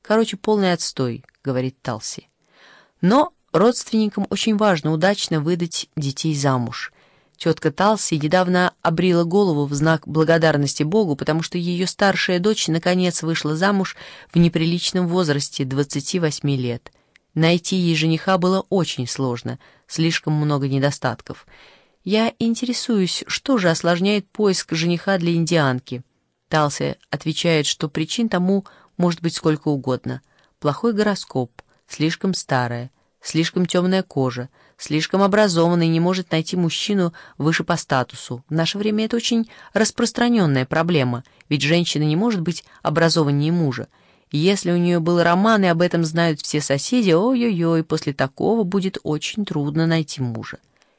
Короче, полный отстой, говорит Талси. Но родственникам очень важно удачно выдать детей замуж. Тетка Талси недавно обрила голову в знак благодарности Богу, потому что ее старшая дочь наконец вышла замуж в неприличном возрасте 28 лет. Найти ей жениха было очень сложно, слишком много недостатков. Я интересуюсь, что же осложняет поиск жениха для индианки. Талси отвечает, что причин тому может быть сколько угодно. Плохой гороскоп, слишком старая, слишком темная кожа, слишком образованный, не может найти мужчину выше по статусу. В наше время это очень распространенная проблема, ведь женщина не может быть образованнее мужа. И если у нее был роман, и об этом знают все соседи, ой-ой-ой, после такого будет очень трудно найти мужа.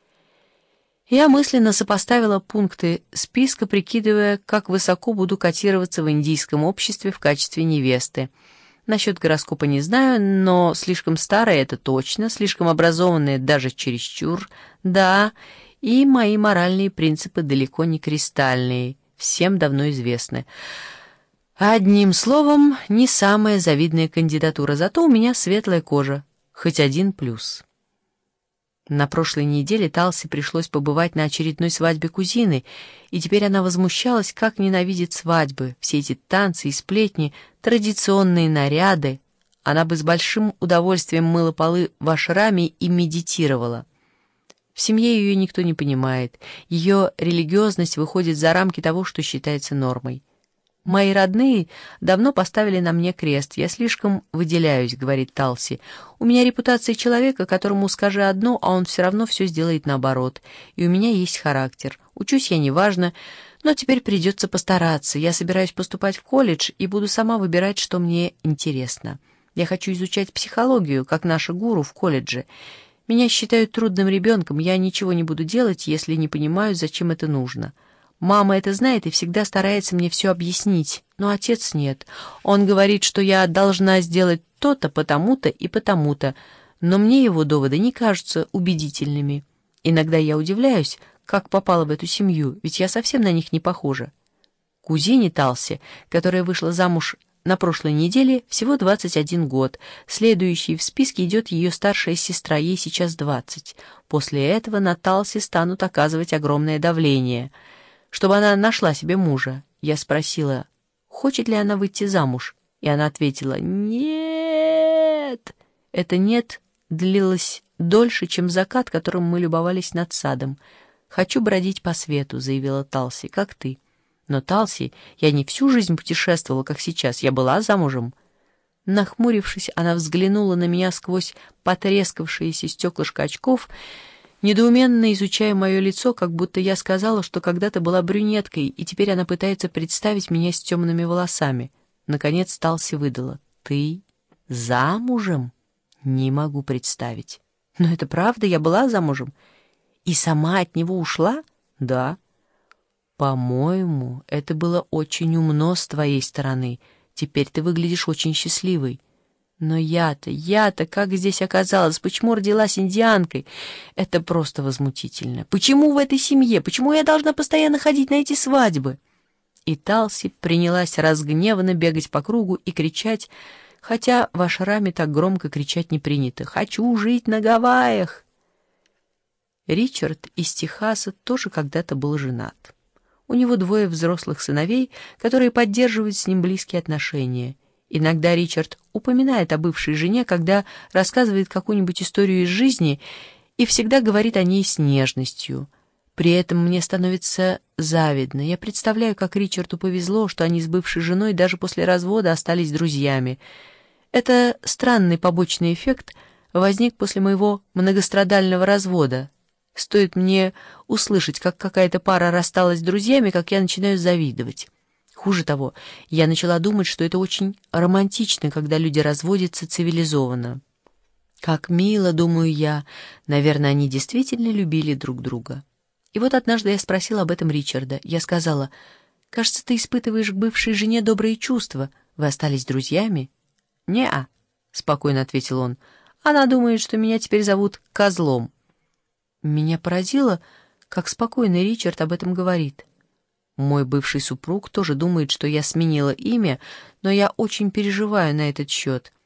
Я мысленно сопоставила пункты списка, прикидывая, как высоко буду котироваться в индийском обществе в качестве невесты. Насчет гороскопа не знаю, но слишком старая — это точно, слишком образованная — даже чересчур, да, и мои моральные принципы далеко не кристальные, всем давно известны. Одним словом, не самая завидная кандидатура, зато у меня светлая кожа, хоть один плюс. На прошлой неделе Талси пришлось побывать на очередной свадьбе кузины, и теперь она возмущалась, как ненавидит свадьбы, все эти танцы и сплетни, традиционные наряды. Она бы с большим удовольствием мыла полы в ашраме и медитировала. В семье ее никто не понимает, ее религиозность выходит за рамки того, что считается нормой. «Мои родные давно поставили на мне крест. Я слишком выделяюсь», — говорит Талси. «У меня репутация человека, которому скажи одно, а он все равно все сделает наоборот. И у меня есть характер. Учусь я неважно, но теперь придется постараться. Я собираюсь поступать в колледж и буду сама выбирать, что мне интересно. Я хочу изучать психологию, как наша гуру в колледже. Меня считают трудным ребенком, я ничего не буду делать, если не понимаю, зачем это нужно». Мама это знает и всегда старается мне все объяснить, но отец нет. Он говорит, что я должна сделать то-то, потому-то и потому-то, но мне его доводы не кажутся убедительными. Иногда я удивляюсь, как попала в эту семью, ведь я совсем на них не похожа. Кузине Талси, которая вышла замуж на прошлой неделе, всего 21 год. Следующей в списке идет ее старшая сестра, ей сейчас 20. После этого на Талси станут оказывать огромное давление — чтобы она нашла себе мужа. Я спросила, хочет ли она выйти замуж, и она ответила «нет». Это «нет» длилось дольше, чем закат, которым мы любовались над садом. «Хочу бродить по свету», — заявила Талси, — «как ты». «Но, Талси, я не всю жизнь путешествовала, как сейчас, я была замужем». Нахмурившись, она взглянула на меня сквозь потрескавшиеся стеклышко очков, недоуменно изучая мое лицо, как будто я сказала, что когда-то была брюнеткой, и теперь она пытается представить меня с темными волосами. Наконец Талси выдала: «Ты замужем?» «Не могу представить». «Но это правда, я была замужем». «И сама от него ушла?» «Да». «По-моему, это было очень умно с твоей стороны. Теперь ты выглядишь очень счастливой». «Но я-то как здесь оказалась? Почему родилась индианкой? Это просто возмутительно. Почему в этой семье? Почему я должна постоянно ходить на эти свадьбы?» И Талси принялась разгневанно бегать по кругу и кричать, хотя в ашраме так громко кричать не принято: «Хочу жить на Гавайях!» Ричард из Техаса тоже когда-то был женат. У него 2 взрослых сыновей, которые поддерживают с ним близкие отношения. Иногда Ричард упоминает о бывшей жене, когда рассказывает какую-нибудь историю из жизни, и всегда говорит о ней с нежностью. При этом мне становится завидно. Я представляю, как Ричарду повезло, что они с бывшей женой даже после развода остались друзьями. Это странный побочный эффект возник после моего многострадального развода. Стоит мне услышать, как какая-то пара рассталась с друзьями, как я начинаю завидовать. Хуже того, я начала думать, что это очень романтично, когда люди разводятся цивилизованно. Как мило, думаю я, наверное, они действительно любили друг друга. И вот однажды я спросила об этом Ричарда. Я сказала: «Кажется, ты испытываешь к бывшей жене добрые чувства. Вы остались друзьями?» «Не-а», — спокойно ответил он. «Она думает, что меня теперь зовут Козлом». Меня поразило, как спокойно Ричард об этом говорит. Мой бывший супруг тоже думает, что я сменила имя, но я очень переживаю на этот счет.